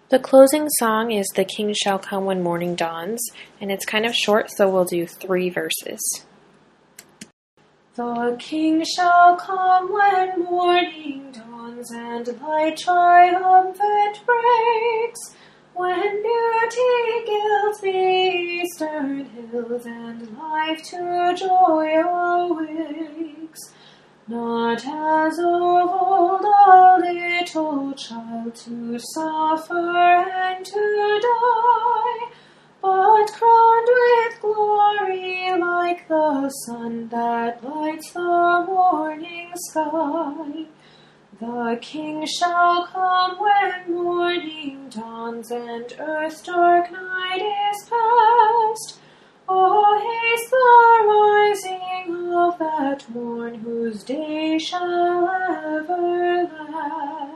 The closing song is "The King Shall Come When Morning Dawns," and it's kind of short, so we'll do 3 verses. The King shall come when morning dawns and light triumphant breaks, when beauty gilds the eastern hills and life to joy awakes. Not as of old a little child to suffer and to die, but crowned with glory like the sun that lights the morning sky. The King shall come when morning dawns and earth's dark night is past. Oh, haste the rising of that morn whose day shall ever last.